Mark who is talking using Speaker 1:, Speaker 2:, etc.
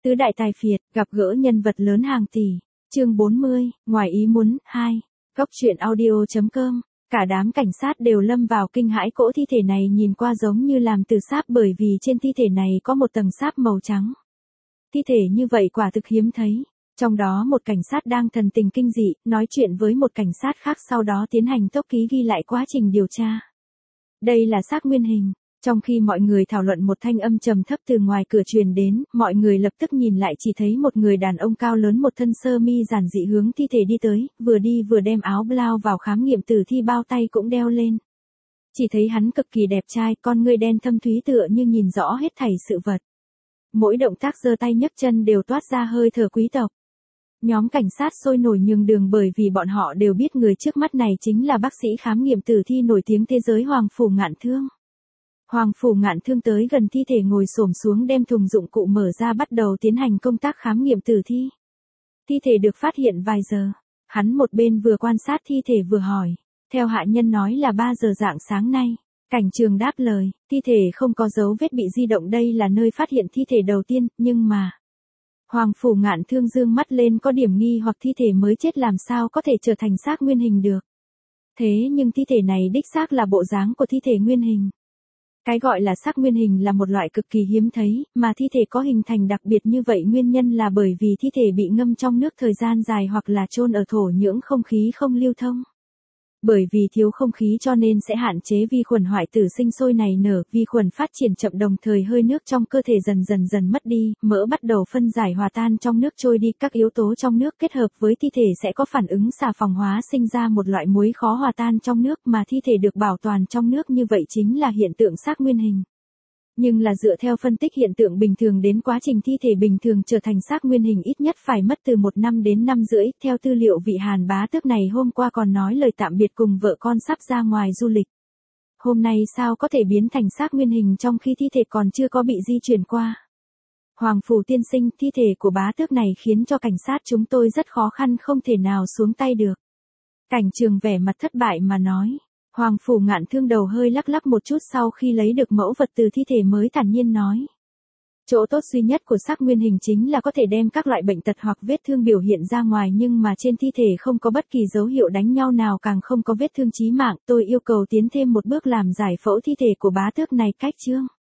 Speaker 1: Tứ đại tài phiệt, gặp gỡ nhân vật lớn hàng tỷ. Chương 40, ngoài ý muốn, 2. Góc truyện audio.com. Cả đám cảnh sát đều lâm vào kinh hãi, cỗ thi thể này nhìn qua giống như làm từ sáp bởi vì trên thi thể này có một tầng sáp màu trắng. Thi thể như vậy quả thực hiếm thấy. Trong đó một cảnh sát đang thần tình kinh dị, nói chuyện với một cảnh sát khác, sau đó tiến hành tốc ký ghi lại quá trình điều tra. Đây là xác nguyên hình. Trong khi mọi người thảo luận, một thanh âm trầm thấp từ ngoài cửa truyền đến, mọi người lập tức nhìn lại, chỉ thấy một người đàn ông cao lớn một thân sơ mi giản dị hướng thi thể đi tới, vừa đi vừa đem áo blau vào khám nghiệm tử thi, bao tay cũng đeo lên. Chỉ thấy hắn cực kỳ đẹp trai, con ngươi đen thâm thúy tựa như nhìn rõ hết thảy sự vật. Mỗi động tác giơ tay nhấc chân đều toát ra hơi thở quý tộc. Nhóm cảnh sát sôi nổi nhường đường bởi vì bọn họ đều biết người trước mắt này chính là bác sĩ khám nghiệm tử thi nổi tiếng thế giới Hoàng Phủ Ngạn Thương. Hoàng Phủ Ngạn Thương tới gần thi thể, ngồi xổm xuống đem thùng dụng cụ mở ra, bắt đầu tiến hành công tác khám nghiệm tử thi. Thi thể được phát hiện vài giờ. Hắn một bên vừa quan sát thi thể vừa hỏi. Theo hạ nhân nói là 3 giờ rạng sáng nay. Cảnh trường đáp lời, thi thể không có dấu vết bị di động, đây là nơi phát hiện thi thể đầu tiên, nhưng mà... Hoàng Phủ Ngạn Thương dương mắt lên, có điểm nghi hoặc, thi thể mới chết làm sao có thể trở thành xác nguyên hình được. Thế nhưng thi thể này đích xác là bộ dáng của thi thể nguyên hình. Cái gọi là xác nguyên hình là một loại cực kỳ hiếm thấy, mà thi thể có hình thành đặc biệt như vậy nguyên nhân là bởi vì thi thể bị ngâm trong nước thời gian dài hoặc là chôn ở thổ nhưỡng không khí không lưu thông. Bởi vì thiếu không khí cho nên sẽ hạn chế vi khuẩn hoại tử sinh sôi nảy nở, vi khuẩn phát triển chậm, đồng thời hơi nước trong cơ thể dần mất đi, mỡ bắt đầu phân giải hòa tan trong nước trôi đi, các yếu tố trong nước kết hợp với thi thể sẽ có phản ứng xà phòng hóa, sinh ra một loại muối khó hòa tan trong nước, mà thi thể được bảo toàn trong nước như vậy chính là hiện tượng xác nguyên hình. Nhưng là dựa theo phân tích hiện tượng bình thường đến quá trình thi thể bình thường trở thành xác nguyên hình ít nhất phải mất từ 1 năm đến 5 rưỡi, theo tư liệu vị Hàn bá tước này hôm qua còn nói lời tạm biệt cùng vợ con sắp ra ngoài du lịch. Hôm nay sao có thể biến thành xác nguyên hình trong khi thi thể còn chưa có bị di chuyển qua. Hoàng Phủ tiên sinh, thi thể của bá tước này khiến cho cảnh sát chúng tôi rất khó khăn, không thể nào xuống tay được. Cảnh trường vẻ mặt thất bại mà nói. Hoàng Phủ Ngạn Thương đầu hơi lắc lắc một chút, sau khi lấy được mẫu vật từ thi thể mới thản nhiên nói. Chỗ tốt duy nhất của xác nguyên hình chính là có thể đem các loại bệnh tật hoặc vết thương biểu hiện ra ngoài, nhưng mà trên thi thể không có bất kỳ dấu hiệu đánh nhau nào, càng không có vết thương chí mạng. Tôi yêu cầu tiến thêm một bước làm giải phẫu thi thể của bá tước này. Cách chương